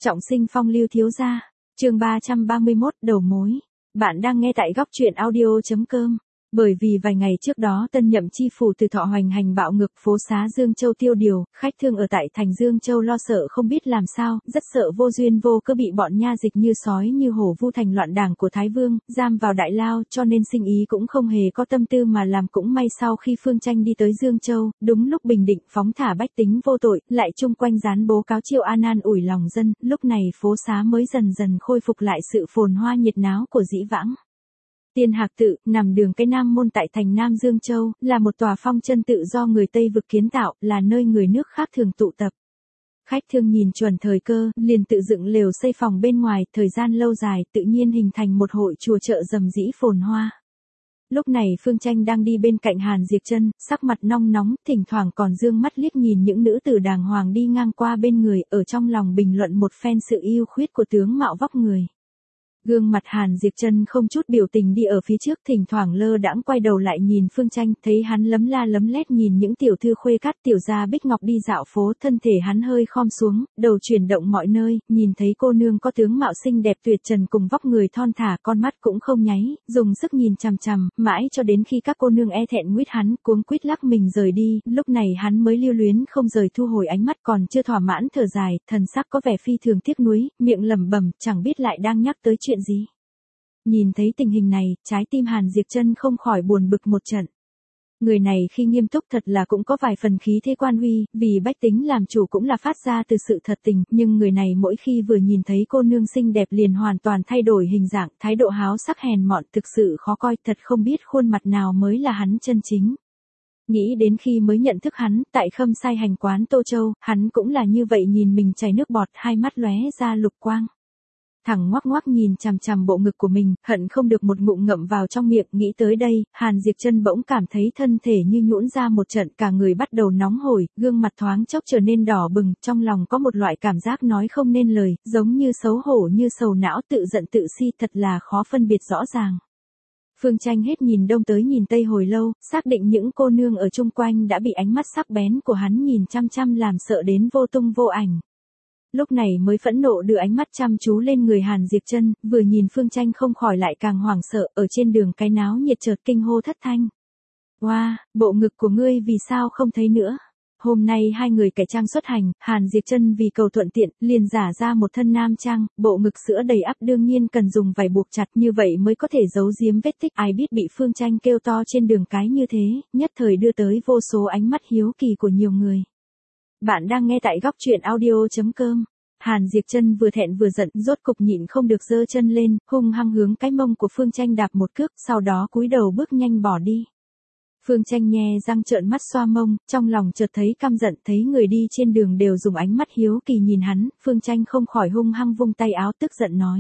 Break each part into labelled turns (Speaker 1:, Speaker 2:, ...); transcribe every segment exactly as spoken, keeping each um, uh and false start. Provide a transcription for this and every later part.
Speaker 1: Trọng sinh phong lưu thiếu gia, chương ba trăm ba mươi mốt, đầu mối. Bạn đang nghe tại góc truyện audio chấm com. Bởi vì vài ngày trước đó tân nhậm chi phủ từ Thọ hoành hành bạo ngược phố xá Dương Châu tiêu điều, khách thương ở tại thành Dương Châu lo sợ không biết làm sao, rất sợ vô duyên vô cớ bị bọn nha dịch như sói như hổ vu thành loạn đảng của Thái Vương, giam vào đại lao, cho nên sinh ý cũng không hề có tâm tư mà làm. Cũng may sau khi Phương Tranh đi tới Dương Châu, đúng lúc bình định phóng thả bách tính vô tội, lại chung quanh dán bố cáo triệu an an ủi lòng dân, lúc này phố xá mới dần dần khôi phục lại sự phồn hoa nhiệt náo của dĩ vãng. Tiên Hạc Tự, nằm đường cái Nam Môn tại thành Nam Dương Châu, là một tòa phong chân tự do người Tây vực kiến tạo, là nơi người nước khác thường tụ tập. Khách thương nhìn chuẩn thời cơ, liền tự dựng lều xây phòng bên ngoài, thời gian lâu dài, tự nhiên hình thành một hội chùa chợ rầm rĩ phồn hoa. Lúc này Phương Tranh đang đi bên cạnh Hàn Diệp Chân, sắc mặt nong nóng, thỉnh thoảng còn dương mắt liếc nhìn những nữ tử đàng hoàng đi ngang qua bên người, ở trong lòng bình luận một phen sự ưu khuyết của tướng mạo vóc người. Gương mặt Hàn Diệp Chân không chút biểu tình đi ở phía trước, thỉnh thoảng lơ đãng quay đầu lại nhìn Phương Tranh, thấy hắn lấm la lấm lét nhìn những tiểu thư khuê cát tiểu gia Bích Ngọc đi dạo phố, thân thể hắn hơi khom xuống, đầu chuyển động mọi nơi, nhìn thấy cô nương có tướng mạo xinh đẹp tuyệt trần cùng vóc người thon thả, con mắt cũng không nháy, dùng sức nhìn chằm chằm, mãi cho đến khi các cô nương e thẹn nguýt hắn, cuống quýt lắc mình rời đi, lúc này hắn mới lưu luyến không rời thu hồi ánh mắt, còn chưa thỏa mãn thở dài, thần sắc có vẻ phi thường tiếc nuối, miệng lẩm bẩm, chẳng biết lại đang nhắc tới chuyện gì. Nhìn thấy tình hình này, trái tim Hàn Diệp Chân không khỏi buồn bực một trận. Người này khi nghiêm túc thật là cũng có vài phần khí thế quan uy, vì bách tính làm chủ cũng là phát ra từ sự thật tình, nhưng người này mỗi khi vừa nhìn thấy cô nương xinh đẹp liền hoàn toàn thay đổi hình dạng, thái độ háo sắc hèn mọn, thực sự khó coi, thật không biết khuôn mặt nào mới là hắn chân chính. Nghĩ đến khi mới nhận thức hắn, tại Khâm Sai hành quán Tô Châu, hắn cũng là như vậy, nhìn mình chảy nước bọt, hai mắt lóe ra lục quang. Thẳng ngoắc ngoắc nhìn chằm chằm bộ ngực của mình, hận không được một ngụm ngậm vào trong miệng, nghĩ tới đây, Hàn Diệp Chân bỗng cảm thấy thân thể như nhũn ra một trận, cả người bắt đầu nóng hổi, gương mặt thoáng chốc trở nên đỏ bừng, trong lòng có một loại cảm giác nói không nên lời, giống như xấu hổ như sầu não, tự giận tự si, thật là khó phân biệt rõ ràng. Phương Tranh hết nhìn đông tới nhìn tây hồi lâu, xác định những cô nương ở chung quanh đã bị ánh mắt sắc bén của hắn nhìn chăm chăm làm sợ đến vô tung vô ảnh. Lúc này mới phẫn nộ đưa ánh mắt chăm chú lên người Hàn Diệp Chân, vừa nhìn Phương Tranh không khỏi lại càng hoảng sợ, ở trên đường cái náo nhiệt chợt kinh hô thất thanh. Wow, bộ ngực của ngươi vì sao không thấy nữa? Hôm nay hai người cải trang xuất hành, Hàn Diệp Chân vì cầu thuận tiện, liền giả ra một thân nam trang, bộ ngực sữa đầy ắp đương nhiên cần dùng vải buộc chặt, như vậy mới có thể giấu giếm vết tích. Ai biết bị Phương Tranh kêu to trên đường cái như thế, nhất thời đưa tới vô số ánh mắt hiếu kỳ của nhiều người. Bạn đang nghe tại góc truyện audio chấm com. Hàn Diệp Chân vừa thẹn vừa giận, rốt cục nhịn không được giơ chân lên, hung hăng hướng cái mông của Phương Tranh đạp một cước, sau đó cúi đầu bước nhanh bỏ đi. Phương Tranh nhe răng trợn mắt xoa mông, trong lòng chợt thấy căm giận, thấy người đi trên đường đều dùng ánh mắt hiếu kỳ nhìn hắn, Phương Tranh không khỏi hung hăng vung tay áo tức giận nói.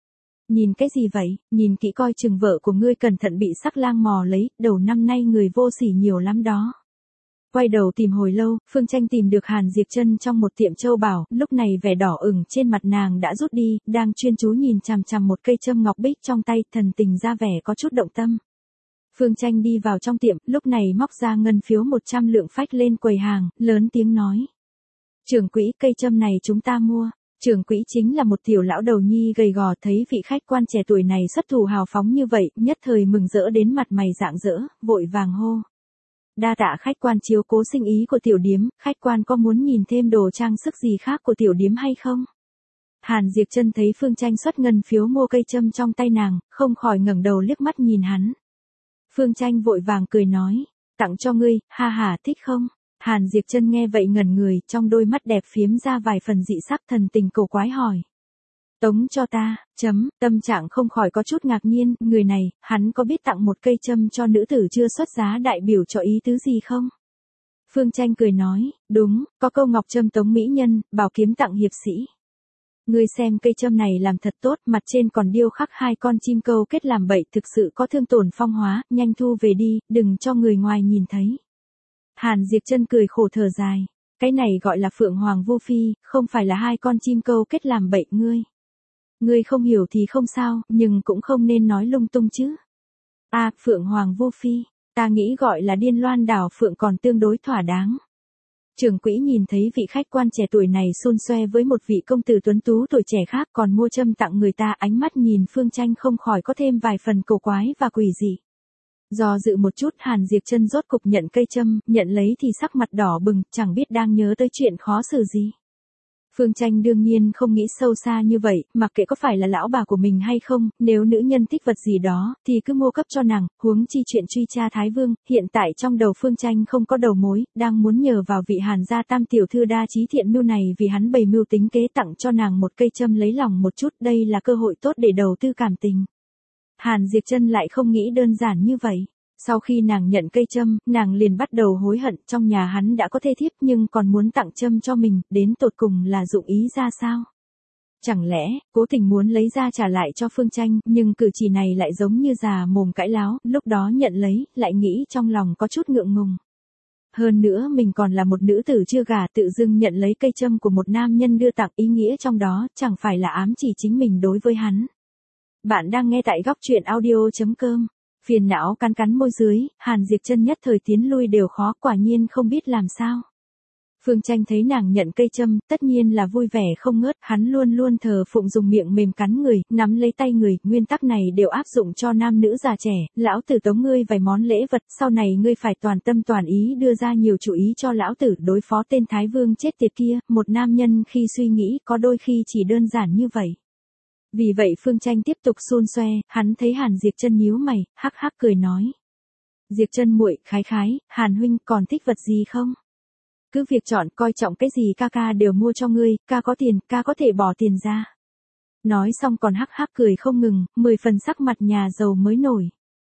Speaker 1: Nhìn cái gì vậy, nhìn kỹ coi chừng vợ của ngươi cẩn thận bị sắc lang mò lấy, đầu năm nay người vô sỉ nhiều lắm đó. Quay đầu tìm hồi lâu, Phương Tranh tìm được Hàn Diệp Chân trong một tiệm châu bảo, lúc này vẻ đỏ ửng trên mặt nàng đã rút đi, đang chuyên chú nhìn chằm chằm một cây châm ngọc bích trong tay, thần tình ra vẻ có chút động tâm. Phương Tranh đi vào trong tiệm, lúc này móc ra ngân phiếu một trăm lượng phách lên quầy hàng, lớn tiếng nói. Trưởng quỹ, cây châm này chúng ta mua. Trưởng quỹ chính là một tiểu lão đầu nhi gầy gò, thấy vị khách quan trẻ tuổi này xuất thủ hào phóng như vậy, nhất thời mừng rỡ đến mặt mày rạng rỡ, vội vàng hô. Đa tạ khách quan chiếu cố sinh ý của tiểu điếm, khách quan có muốn nhìn thêm đồ trang sức gì khác của tiểu điếm hay không? Hàn Diệp Chân thấy Phương Tranh xuất ngân phiếu mua cây châm trong tay nàng, không khỏi ngẩng đầu liếc mắt nhìn hắn. Phương Tranh vội vàng cười nói, tặng cho ngươi, ha ha, thích không? Hàn Diệp Chân nghe vậy ngẩn người, trong đôi mắt đẹp phiếm ra vài phần dị sắc, thần tình cổ quái hỏi. Tống cho ta, chấm, tâm trạng không khỏi có chút ngạc nhiên, người này, hắn có biết tặng một cây châm cho nữ tử chưa xuất giá đại biểu cho ý tứ gì không? Phương Tranh cười nói, đúng, có câu ngọc châm tống mỹ nhân, bảo kiếm tặng hiệp sĩ. Ngươi xem cây châm này làm thật tốt, mặt trên còn điêu khắc hai con chim câu kết làm bậy, thực sự có thương tổn phong hóa, nhanh thu về đi, đừng cho người ngoài nhìn thấy. Hàn Diệp Chân cười khổ thở dài, cái này gọi là Phượng Hoàng Vô Phi, không phải là hai con chim câu kết làm bậy ngươi. Ngươi không hiểu thì không sao, nhưng cũng không nên nói lung tung chứ. À, Phượng Hoàng Vô Phi, ta nghĩ gọi là Điên Loan Đảo Phượng còn tương đối thỏa đáng. Trưởng quỹ nhìn thấy vị khách quan trẻ tuổi này xun xoe với một vị công tử tuấn tú tuổi trẻ khác còn mua châm tặng người ta, ánh mắt nhìn Phương Tranh không khỏi có thêm vài phần cổ quái và quỷ dị. Do dự một chút, Hàn Diệp Chân rốt cục nhận cây châm, nhận lấy thì sắc mặt đỏ bừng, chẳng biết đang nhớ tới chuyện khó xử gì. Phương Tranh đương nhiên không nghĩ sâu xa như vậy, mặc kệ có phải là lão bà của mình hay không, nếu nữ nhân thích vật gì đó, thì cứ mua cấp cho nàng, huống chi chuyện truy tra Thái Vương, hiện tại trong đầu Phương Tranh không có đầu mối, đang muốn nhờ vào vị Hàn gia tam tiểu thư đa trí thiện mưu này vì hắn bày mưu tính kế tặng cho nàng một cây châm lấy lòng một chút, đây là cơ hội tốt để đầu tư cảm tình. Hàn Diệp Chân lại không nghĩ đơn giản như vậy. Sau khi nàng nhận cây châm, nàng liền bắt đầu hối hận, trong nhà hắn đã có thê thiếp nhưng còn muốn tặng châm cho mình, đến tột cùng là dụng ý ra sao? Chẳng lẽ, cố tình muốn lấy ra trả lại cho Phương Tranh, nhưng cử chỉ này lại giống như già mồm cãi láo, lúc đó nhận lấy, lại nghĩ trong lòng có chút ngượng ngùng. Hơn nữa mình còn là một nữ tử chưa gả, tự dưng nhận lấy cây châm của một nam nhân đưa tặng, ý nghĩa trong đó, chẳng phải là ám chỉ chính mình đối với hắn. Bạn đang nghe tại góc truyện audio chấm com. Phiền não cắn cắn môi dưới, Hàn Diệp Chân nhất thời tiến lui đều khó, quả nhiên không biết làm sao. Phương Tranh thấy nàng nhận cây châm, tất nhiên là vui vẻ không ngớt, hắn luôn luôn thờ phụng dùng miệng mềm cắn người, nắm lấy tay người, nguyên tắc này đều áp dụng cho nam nữ già trẻ, lão tử tống ngươi vài món lễ vật, sau này ngươi phải toàn tâm toàn ý đưa ra nhiều chủ ý cho lão tử đối phó tên Thái Vương chết tiệt kia, một nam nhân khi suy nghĩ có đôi khi chỉ đơn giản như vậy. Vì vậy Phương Tranh tiếp tục xun xoe, hắn thấy Hàn Diệp Chân nhíu mày, hắc hắc cười nói. Diệp Chân muội, khái khái, Hàn huynh còn thích vật gì không? Cứ việc chọn, coi trọng cái gì ca ca đều mua cho ngươi, ca có tiền, ca có thể bỏ tiền ra. Nói xong còn hắc hắc cười không ngừng, mười phần sắc mặt nhà giàu mới nổi.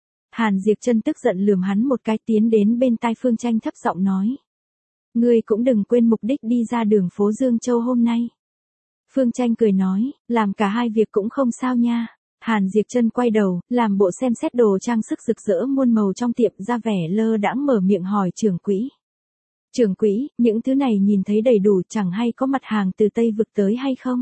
Speaker 1: Hàn Diệp Chân tức giận lườm hắn một cái, tiến đến bên tai Phương Tranh thấp giọng nói. Ngươi cũng đừng quên mục đích đi ra đường phố Dương Châu hôm nay. Phương Tranh cười nói, làm cả hai việc cũng không sao nha. Hàn Diệp Chân quay đầu, làm bộ xem xét đồ trang sức rực rỡ muôn màu trong tiệm, ra vẻ lơ đãng mở miệng hỏi trưởng quỹ. Trưởng quỹ, những thứ này nhìn thấy đầy đủ, chẳng hay có mặt hàng từ Tây vực tới hay không?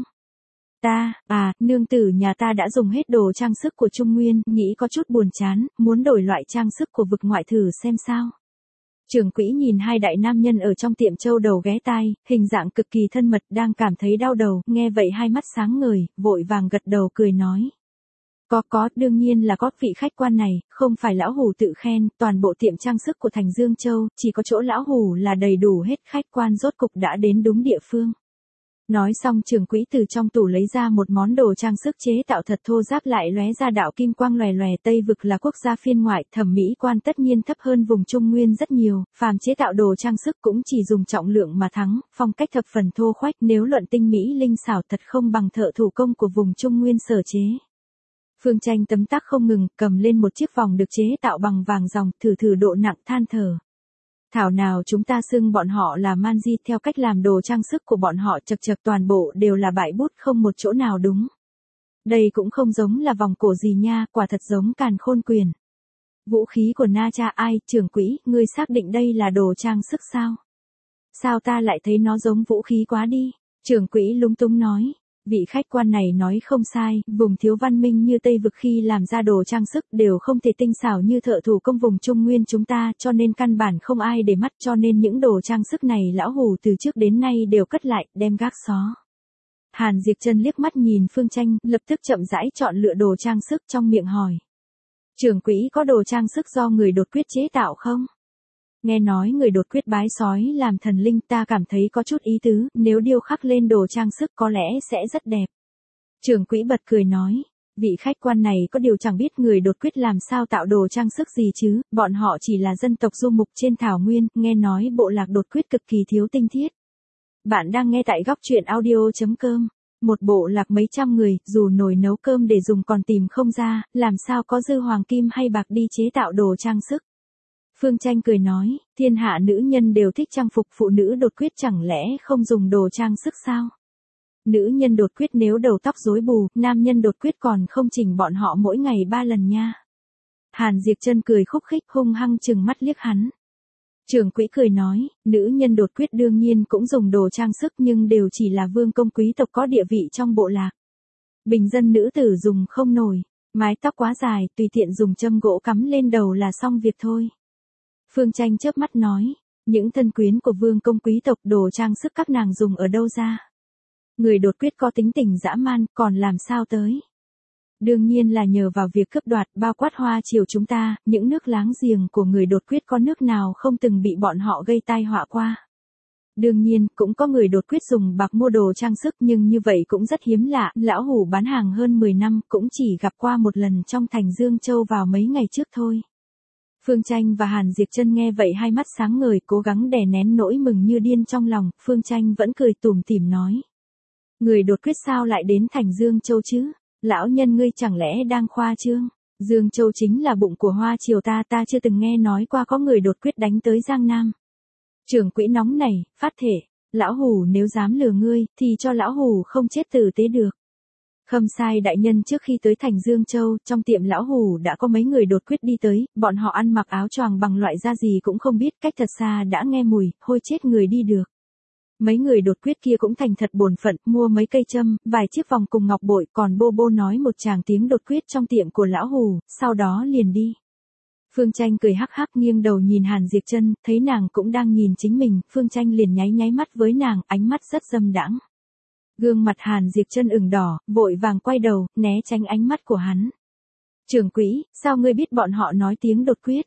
Speaker 1: Ta, à, nương tử nhà ta đã dùng hết đồ trang sức của Trung Nguyên, nghĩ có chút buồn chán, muốn đổi loại trang sức của vực ngoại thử xem sao. Trưởng quỹ nhìn hai đại nam nhân ở trong tiệm châu đầu ghé tai, hình dạng cực kỳ thân mật, đang cảm thấy đau đầu, nghe vậy hai mắt sáng ngời, vội vàng gật đầu cười nói. Có có, đương nhiên là có, vị khách quan này, không phải lão hủ tự khen, toàn bộ tiệm trang sức của thành Dương Châu, chỉ có chỗ lão hủ là đầy đủ hết, khách quan rốt cục đã đến đúng địa phương. Nói xong trưởng quỹ từ trong tủ lấy ra một món đồ trang sức chế tạo thật thô ráp lại lóe ra đạo kim quang lòe lòe. Tây vực là quốc gia phiên ngoại, thẩm mỹ quan tất nhiên thấp hơn vùng Trung Nguyên rất nhiều, phàm chế tạo đồ trang sức cũng chỉ dùng trọng lượng mà thắng, phong cách thập phần thô khoách, nếu luận tinh mỹ linh xảo thật không bằng thợ thủ công của vùng Trung Nguyên sở chế. Phương Tranh tấm tắc không ngừng, cầm lên một chiếc vòng được chế tạo bằng vàng ròng, thử thử độ nặng than thở. Thảo nào chúng ta xưng bọn họ là man di, theo cách làm đồ trang sức của bọn họ chật chật toàn bộ đều là bãi bút không một chỗ nào đúng. Đây cũng không giống là vòng cổ gì nha, quả thật giống Càn Khôn Quyền. Vũ khí của Na Cha ai, trưởng quỹ, ngươi xác định đây là đồ trang sức sao? Sao ta lại thấy nó giống vũ khí quá đi? Trưởng quỹ lúng túng nói. Vị khách quan này nói không sai, vùng thiếu văn minh như Tây vực khi làm ra đồ trang sức đều không thể tinh xảo như thợ thủ công vùng Trung Nguyên chúng ta, cho nên căn bản không ai để mắt, cho nên những đồ trang sức này lão hủ từ trước đến nay đều cất lại, đem gác xó. Hàn Diệp Chân liếc mắt nhìn Phương Tranh, lập tức chậm rãi chọn lựa đồ trang sức, trong miệng hỏi. Trưởng quỹ có đồ trang sức do người đột quyết chế tạo không? Nghe nói người đột quyết bái sói làm thần linh, ta cảm thấy có chút ý tứ, nếu điêu khắc lên đồ trang sức có lẽ sẽ rất đẹp. Trưởng quỹ bật cười nói, vị khách quan này có điều chẳng biết người đột quyết làm sao tạo đồ trang sức gì chứ, bọn họ chỉ là dân tộc du mục trên thảo nguyên, nghe nói bộ lạc đột quyết cực kỳ thiếu tinh thiết. Bạn đang nghe tại góc truyện audio chấm com. Một bộ lạc mấy trăm người, dù nồi nấu cơm để dùng còn tìm không ra, làm sao có dư hoàng kim hay bạc đi chế tạo đồ trang sức. Phương Tranh cười nói, thiên hạ nữ nhân đều thích trang phục, phụ nữ đột quyết chẳng lẽ không dùng đồ trang sức sao? Nữ nhân đột quyết nếu đầu tóc rối bù, nam nhân đột quyết còn không chỉnh bọn họ mỗi ngày ba lần nha. Hàn Diệp Chân cười khúc khích hung hăng chừng mắt liếc hắn. Trưởng quỹ cười nói, nữ nhân đột quyết đương nhiên cũng dùng đồ trang sức nhưng đều chỉ là vương công quý tộc có địa vị trong bộ lạc. Bình dân nữ tử dùng không nổi, mái tóc quá dài, tùy tiện dùng châm gỗ cắm lên đầu là xong việc thôi. Phương Tranh chớp mắt nói, Những thân quyến của vương công quý tộc, đồ trang sức các nàng dùng ở đâu ra? Người đột quyết có tính tình dã man, còn làm sao tới? Đương nhiên là nhờ vào việc cướp đoạt, bao quát Hoa Triều chúng ta, những nước láng giềng của người đột quyết có nước nào không từng bị bọn họ gây tai họa qua. Đương nhiên, cũng có người đột quyết dùng bạc mua đồ trang sức, nhưng như vậy cũng rất hiếm lạ, lão hủ bán hàng hơn mười năm, cũng chỉ gặp qua một lần trong thành Dương Châu vào mấy ngày trước thôi. Phương Tranh và Hàn Diệp Chân nghe vậy hai mắt sáng ngời, cố gắng đè nén nỗi mừng như điên trong lòng, Phương Tranh vẫn cười tủm tỉm nói. Người đột quyết sao lại đến thành Dương Châu chứ? Lão nhân ngươi chẳng lẽ đang khoa trương? Dương Châu chính là bụng của Hoa Triều ta, ta chưa từng nghe nói qua có người đột quyết đánh tới Giang Nam. Trưởng quỹ nóng này, phát thể, lão hủ nếu dám lừa ngươi, thì cho lão hủ không chết tử tế được. Khâm sai đại nhân, trước khi tới thành Dương Châu, trong tiệm lão hủ đã có mấy người đột quyết đi tới, bọn họ ăn mặc áo choàng bằng loại da gì cũng không biết, cách thật xa đã nghe mùi, hôi chết người đi được. Mấy người đột quyết kia cũng thành thật bổn phận, mua mấy cây châm, vài chiếc vòng cùng ngọc bội, còn bô bô nói một tràng tiếng đột quyết trong tiệm của lão hủ, sau đó liền đi. Phương Tranh cười hắc hắc nghiêng đầu nhìn Hàn Diệp Chân, thấy nàng cũng đang nhìn chính mình, Phương Tranh liền nháy nháy mắt với nàng, ánh mắt rất dâm đãng. Gương mặt Hàn Diệp Chân ửng đỏ, vội vàng quay đầu, né tránh ánh mắt của hắn. Trưởng quỹ, sao ngươi biết bọn họ nói tiếng đột quyết?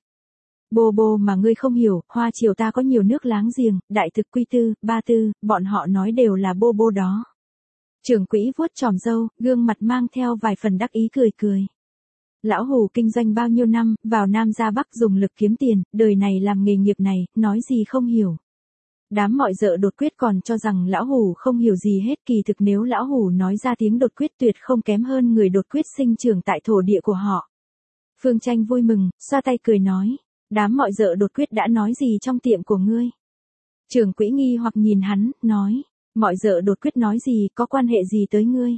Speaker 1: Bô bô mà ngươi không hiểu, Hoa Triều ta có nhiều nước láng giềng, đại thực quy tư, ba tư, bọn họ nói đều là bô bô đó. Trưởng quỹ vuốt tròm râu, gương mặt mang theo vài phần đắc ý cười cười. Lão hủ kinh doanh bao nhiêu năm, vào Nam ra Bắc dùng lực kiếm tiền, đời này làm nghề nghiệp này, nói gì không hiểu. Đám mọi dợ đột quyết còn cho rằng lão hủ không hiểu gì hết, kỳ thực nếu lão hủ nói ra tiếng đột quyết tuyệt không kém hơn người đột quyết sinh trưởng tại thổ địa của họ. Phương Tranh vui mừng, xoa tay cười nói, đám mọi dợ đột quyết đã nói gì trong tiệm của ngươi? Trưởng quỹ nghi hoặc nhìn hắn, nói, mọi dợ đột quyết nói gì, có quan hệ gì tới ngươi?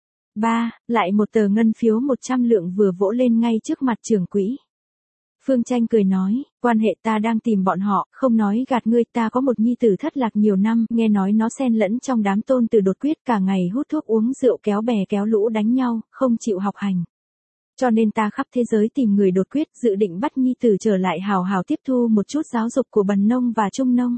Speaker 1: Ba, lại một tờ ngân phiếu một trăm lượng vừa vỗ lên ngay trước mặt trưởng quỹ. Phương Tranh cười nói, quan hệ ta đang tìm bọn họ, không nói gạt ngươi, ta có một nhi tử thất lạc nhiều năm, nghe nói nó xen lẫn trong đám tôn tử đột quyết, cả ngày hút thuốc uống rượu, kéo bè kéo lũ đánh nhau, không chịu học hành. Cho nên ta khắp thế giới tìm người đột quyết, dự định bắt nhi tử trở lại hào hào tiếp thu một chút giáo dục của bần nông và trung nông.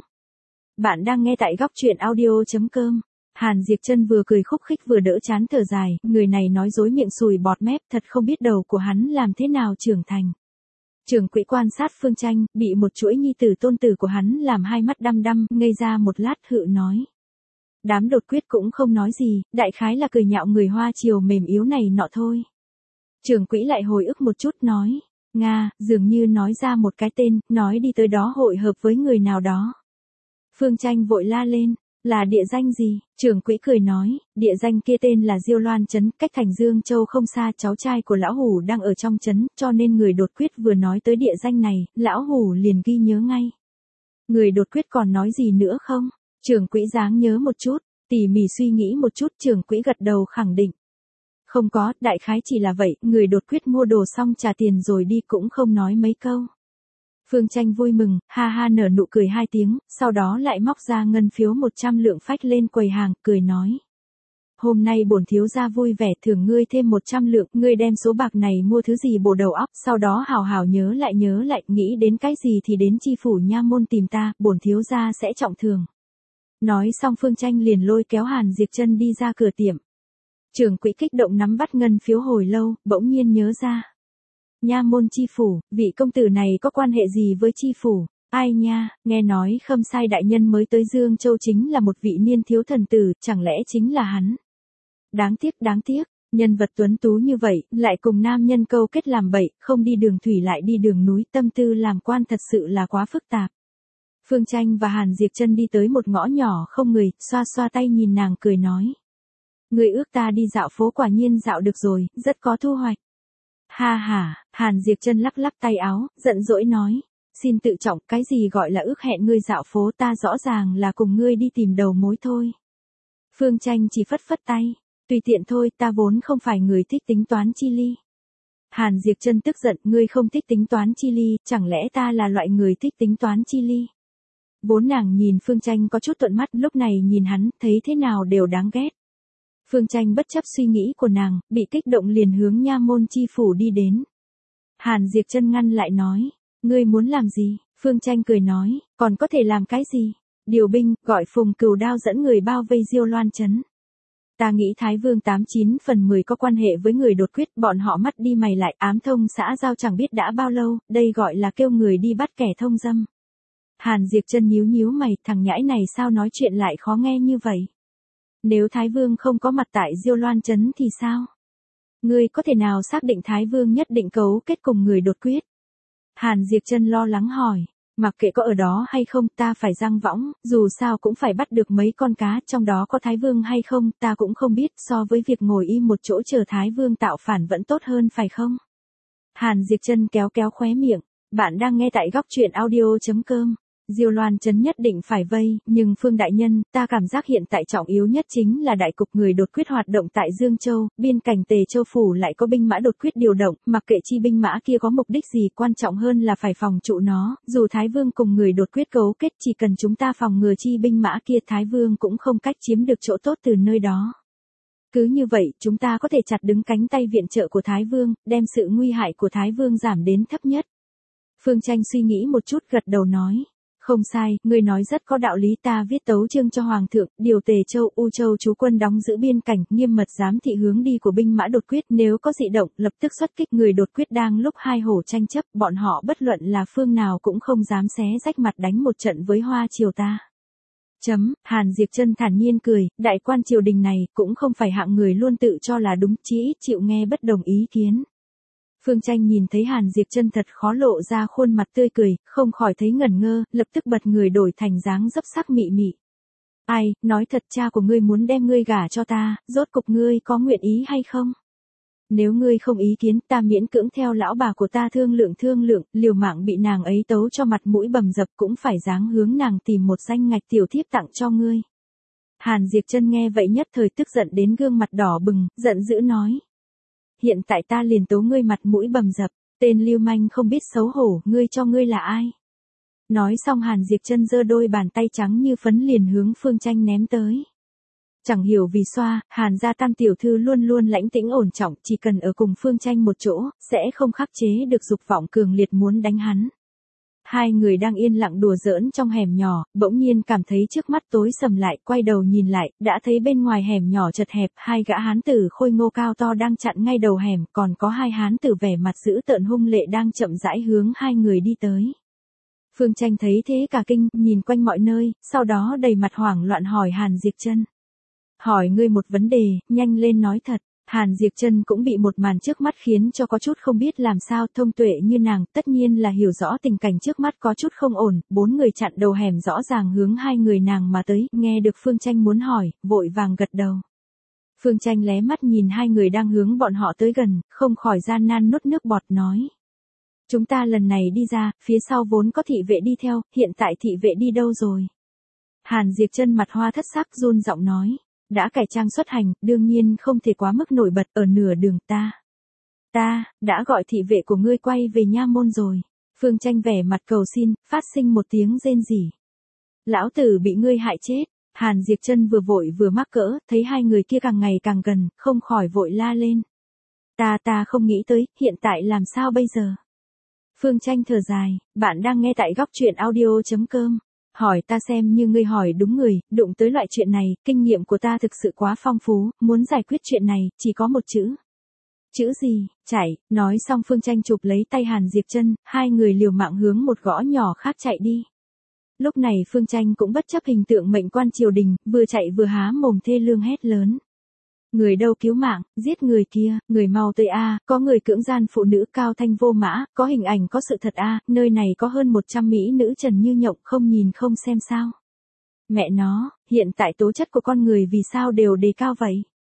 Speaker 1: Bạn đang nghe tại góc truyện audio chấm com. Hàn Diệp Chân vừa cười khúc khích vừa đỡ chán thở dài, người này nói dối miệng sùi bọt mép, thật không biết đầu của hắn làm thế nào trưởng thành. Trưởng quỹ quan sát Phương Tranh, bị một chuỗi nhi tử tôn tử của hắn làm hai mắt đăm đăm, ngây ra một lát hự nói. Đám đột quyết cũng không nói gì, đại khái là cười nhạo người Hoa Triều mềm yếu này nọ thôi. Trưởng quỹ lại hồi ức một chút nói, Nga, dường như nói ra một cái tên, nói đi tới đó hội hợp với người nào đó. Phương Tranh vội la lên, là địa danh gì? Trưởng quỹ cười nói, địa danh kia tên là Diêu Loan Trấn, cách thành Dương Châu không xa, cháu trai của lão hủ đang ở trong trấn, cho nên người đột quyết vừa nói tới địa danh này, lão hủ liền ghi nhớ ngay. Người đột quyết còn nói gì nữa không? Trưởng quỹ dáng nhớ một chút, tỉ mỉ suy nghĩ một chút, trưởng quỹ gật đầu khẳng định. Không có, đại khái chỉ là vậy, người đột quyết mua đồ xong trả tiền rồi đi cũng không nói mấy câu. Phương Tranh vui mừng, ha ha nở nụ cười hai tiếng, sau đó lại móc ra ngân phiếu một trăm lượng phách lên quầy hàng, cười nói. Hôm nay bổn thiếu gia vui vẻ thưởng ngươi thêm một trăm lượng, ngươi đem số bạc này mua thứ gì bổ đầu óc, sau đó hào hào nhớ lại nhớ lại, nghĩ đến cái gì thì đến chi phủ nha môn tìm ta, bổn thiếu gia sẽ trọng thưởng. Nói xong Phương Tranh liền lôi kéo Hàn Diệp Chân đi ra cửa tiệm. Trưởng quỹ kích động nắm bắt ngân phiếu hồi lâu, bỗng nhiên nhớ ra. Nha môn chi phủ, vị công tử này có quan hệ gì với chi phủ? Ai nha, nghe nói Khâm sai đại nhân mới tới Dương Châu chính là một vị niên thiếu thần tử, chẳng lẽ chính là hắn? Đáng tiếc, đáng tiếc, nhân vật tuấn tú như vậy, lại cùng nam nhân câu kết làm bậy, không đi đường thủy lại đi đường núi, tâm tư làm quan thật sự là quá phức tạp. Phương Tranh và Hàn Diệp Chân đi tới một ngõ nhỏ không người, xoa xoa tay nhìn nàng cười nói. Người ước ta đi dạo phố, quả nhiên dạo được rồi, rất có thu hoạch. Ha ha, Hàn Diệp Chân lắc lắc tay áo, giận dỗi nói, xin tự trọng, cái gì gọi là ước hẹn ngươi dạo phố, ta rõ ràng là cùng ngươi đi tìm đầu mối thôi. Phương Tranh chỉ phất phất tay, tùy tiện thôi, ta vốn không phải người thích tính toán chi ly. Hàn Diệp Chân tức giận, ngươi không thích tính toán chi ly, chẳng lẽ ta là loại người thích tính toán chi ly? Vốn nàng nhìn Phương Tranh có chút thuận mắt, lúc này nhìn hắn, thấy thế nào đều đáng ghét. Phương Tranh bất chấp suy nghĩ của nàng, bị kích động liền hướng nha môn chi phủ đi đến. Hàn Diệp Chân ngăn lại nói, ngươi muốn làm gì? Phương Tranh cười nói, còn có thể làm cái gì? Điều binh, gọi Phùng Cừu Đao dẫn người bao vây Diêu Loan trấn. Ta nghĩ Thái Vương tám chín phần mười có quan hệ với người đột quyết, bọn họ mắt đi mày lại, ám thông xã giao chẳng biết đã bao lâu, đây gọi là kêu người đi bắt kẻ thông dâm. Hàn Diệp Chân nhíu nhíu mày, thằng nhãi này sao nói chuyện lại khó nghe như vậy? Nếu Thái Vương không có mặt tại Diêu Loan trấn thì sao? Ngươi có thể nào xác định Thái Vương nhất định cấu kết cùng người đột quyết? Hàn Diệp Chân lo lắng hỏi, mặc kệ có ở đó hay không, ta phải giăng võng, dù sao cũng phải bắt được mấy con cá, trong đó có Thái Vương hay không, ta cũng không biết, so với việc ngồi im một chỗ chờ Thái Vương tạo phản vẫn tốt hơn phải không? Hàn Diệp Chân kéo kéo khóe miệng, bạn đang nghe tại góc truyện audio chấm com. Diêu Loan trấn nhất định phải vây, nhưng Phương đại nhân, ta cảm giác hiện tại trọng yếu nhất chính là đại cục người đột quyết hoạt động tại Dương Châu, biên cảnh Tề Châu phủ lại có binh mã đột quyết điều động, mặc kệ chi binh mã kia có mục đích gì, quan trọng hơn là phải phòng trụ nó, dù Thái Vương cùng người đột quyết cấu kết, chỉ cần chúng ta phòng ngừa chi binh mã kia, Thái Vương cũng không cách chiếm được chỗ tốt từ nơi đó. Cứ như vậy, chúng ta có thể chặt đứng cánh tay viện trợ của Thái Vương, đem sự nguy hại của Thái Vương giảm đến thấp nhất. Phương Tranh suy nghĩ một chút gật đầu nói. Không sai, ngươi nói rất có đạo lý, ta viết tấu chương cho Hoàng thượng, điều Tề Châu, U Châu chú quân đóng giữ biên cảnh, nghiêm mật giám thị hướng đi của binh mã đột quyết, nếu có dị động, lập tức xuất kích. Người đột quyết đang lúc hai hổ tranh chấp, bọn họ bất luận là phương nào cũng không dám xé rách mặt đánh một trận với Hoa triều ta. Chấm, Hàn Diệp Chân thản nhiên cười, đại quan triều đình này cũng không phải hạng người luôn tự cho là đúng, chí ít chịu nghe bất đồng ý kiến. Phương Tranh nhìn thấy Hàn Diệp Chân thật khó lộ ra khuôn mặt tươi cười, không khỏi thấy ngẩn ngơ, lập tức bật người đổi thành dáng dấp sắc mị mị. Ai, nói thật, cha của ngươi muốn đem ngươi gả cho ta, rốt cục ngươi có nguyện ý hay không? Nếu ngươi không ý kiến, ta miễn cưỡng theo lão bà của ta thương lượng thương lượng, liều mạng bị nàng ấy tấu cho mặt mũi bầm dập cũng phải dáng hướng nàng tìm một danh ngạch tiểu thiếp tặng cho ngươi. Hàn Diệp Chân nghe vậy nhất thời tức giận đến gương mặt đỏ bừng, giận dữ nói. Hiện tại ta liền tố ngươi mặt mũi bầm dập, tên lưu manh không biết xấu hổ, ngươi cho ngươi là ai? Nói xong Hàn Diệp Chân giơ đôi bàn tay trắng như phấn liền hướng Phương Tranh ném tới. Chẳng hiểu vì xoa, Hàn gia tam tiểu thư luôn luôn lãnh tĩnh ổn trọng, chỉ cần ở cùng Phương Tranh một chỗ, sẽ không khắc chế được dục vọng cường liệt muốn đánh hắn. Hai người đang yên lặng đùa giỡn trong hẻm nhỏ, bỗng nhiên cảm thấy trước mắt tối sầm lại, quay đầu nhìn lại, đã thấy bên ngoài hẻm nhỏ chật hẹp, hai gã hán tử khôi ngô cao to đang chặn ngay đầu hẻm, còn có hai hán tử vẻ mặt dữ tợn hung lệ đang chậm rãi hướng hai người đi tới. Phương Tranh thấy thế cả kinh, nhìn quanh mọi nơi, sau đó đầy mặt hoảng loạn hỏi Hàn Diệp Chân. Hỏi ngươi một vấn đề, nhanh lên nói thật. Hàn Diệp Chân cũng bị một màn trước mắt khiến cho có chút không biết làm sao, thông tuệ như nàng, tất nhiên là hiểu rõ tình cảnh trước mắt có chút không ổn, bốn người chặn đầu hẻm rõ ràng hướng hai người nàng mà tới, nghe được Phương Tranh muốn hỏi, vội vàng gật đầu. Phương Tranh lé mắt nhìn hai người đang hướng bọn họ tới gần, không khỏi gian nan nuốt nước bọt nói. Chúng ta lần này đi ra, phía sau vốn có thị vệ đi theo, hiện tại thị vệ đi đâu rồi? Hàn Diệp Chân mặt hoa thất sắc run giọng nói. Đã cải trang xuất hành, đương nhiên không thể quá mức nổi bật, ở nửa đường ta. Ta, đã gọi thị vệ của ngươi quay về nha môn rồi. Phương Tranh vẻ mặt cầu xin, phát sinh một tiếng rên rỉ. Lão tử bị ngươi hại chết. Hàn Diệp Chân vừa vội vừa mắc cỡ, thấy hai người kia càng ngày càng gần, không khỏi vội la lên. Ta ta không nghĩ tới, hiện tại làm sao bây giờ? Phương Tranh thở dài, bạn đang nghe tại góc truyện audio chấm com. Hỏi ta xem như ngươi hỏi đúng người, đụng tới loại chuyện này, kinh nghiệm của ta thực sự quá phong phú, muốn giải quyết chuyện này, chỉ có một chữ. Chữ gì? Chạy, nói xong Phương Tranh chụp lấy tay Hàn Diệp Chân, hai người liều mạng hướng một gõ nhỏ khác chạy đi. Lúc này Phương Tranh cũng bất chấp hình tượng mệnh quan triều đình, vừa chạy vừa há mồm thê lương hét lớn. Người đâu cứu mạng, giết người kia, người mau tới a, có người cưỡng gian phụ nữ cao thanh vô mã, có hình ảnh có sự thật a, nơi này có hơn một trăm mỹ nữ trần như nhộng, không nhìn không xem sao. Mẹ nó, hiện tại tố chất của con người vì sao đều đề cao vậy?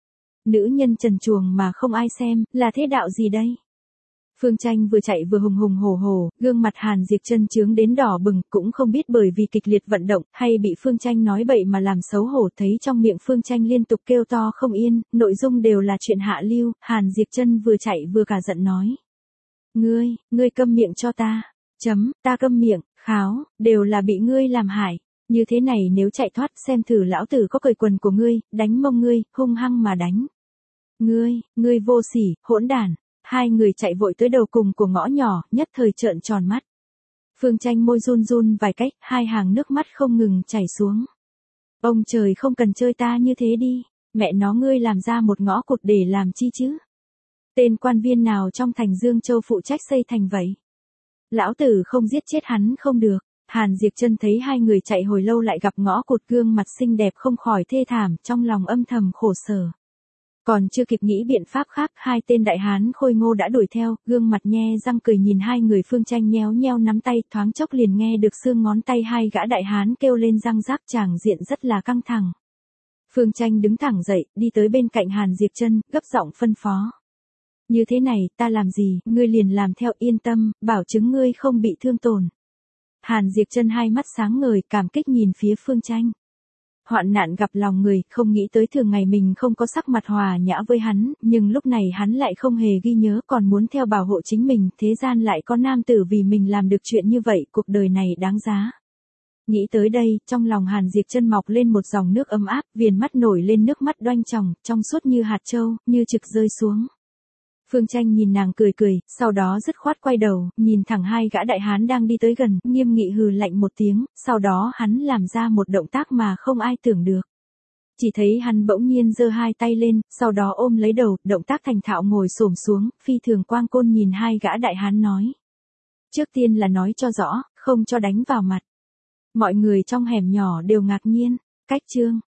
Speaker 1: Nữ nhân trần truồng mà không ai xem, là thế đạo gì đây? Phương Tranh vừa chạy vừa hùng hùng hổ hổ, gương mặt Hàn Diệp Chân chướng đến đỏ bừng, cũng không biết bởi vì kịch liệt vận động, hay bị Phương Tranh nói bậy mà làm xấu hổ, thấy trong miệng Phương Tranh liên tục kêu to không yên, nội dung đều là chuyện hạ lưu, Hàn Diệp Chân vừa chạy vừa cả giận nói. Ngươi, ngươi câm miệng cho ta. Chấm, ta câm miệng, kháo, đều là bị ngươi làm hại. Như thế này nếu chạy thoát xem thử lão tử có cởi quần của ngươi, đánh mông ngươi, hung hăng mà đánh. Ngươi, ngươi vô sỉ, hỗn đản. Hai người chạy vội tới đầu cùng của ngõ nhỏ, nhất thời trợn tròn mắt. Phương Tranh môi run run vài cách, hai hàng nước mắt không ngừng chảy xuống. Ông trời không cần chơi ta như thế đi, mẹ nó ngươi làm ra một ngõ cụt để làm chi chứ? Tên quan viên nào trong thành Dương Châu phụ trách xây thành vậy? Lão tử không giết chết hắn không được. Hàn Diệp Trân thấy hai người chạy hồi lâu lại gặp ngõ cụt, gương mặt xinh đẹp không khỏi thê thảm, trong lòng âm thầm khổ sở. Còn chưa kịp nghĩ biện pháp khác, hai tên đại hán khôi ngô đã đuổi theo, gương mặt nhe răng cười nhìn hai người. Phương Tranh nhéo nheo nắm tay, thoáng chốc liền nghe được xương ngón tay hai gã đại hán kêu lên răng rác, tràng diện rất là căng thẳng. Phương Tranh đứng thẳng dậy, đi tới bên cạnh Hàn Diệp Trân, gấp giọng phân phó. Như thế này, ta làm gì, ngươi liền làm theo, yên tâm, bảo chứng ngươi không bị thương tổn. Hàn Diệp Trân hai mắt sáng ngời, cảm kích nhìn phía Phương Tranh. Hoạn nạn gặp lòng người, không nghĩ tới thường ngày mình không có sắc mặt hòa nhã với hắn, nhưng lúc này hắn lại không hề ghi nhớ, còn muốn theo bảo hộ chính mình, thế gian lại có nam tử vì mình làm được chuyện như vậy, cuộc đời này đáng giá. Nghĩ tới đây, trong lòng Hàn Diệp Trân mọc lên một dòng nước ấm áp, viền mắt nổi lên nước mắt đoanh tròng, trong suốt như hạt châu, như trực rơi xuống. Phương Tranh nhìn nàng cười cười, sau đó dứt khoát quay đầu, nhìn thẳng hai gã đại hán đang đi tới gần, nghiêm nghị hừ lạnh một tiếng, sau đó hắn làm ra một động tác mà không ai tưởng được. Chỉ thấy hắn bỗng nhiên giơ hai tay lên, sau đó ôm lấy đầu, động tác thành thạo ngồi xổm xuống, phi thường quang côn nhìn hai gã đại hán nói. Trước tiên là nói cho rõ, không cho đánh vào mặt. Mọi người trong hẻm nhỏ đều ngạc nhiên, cách chương.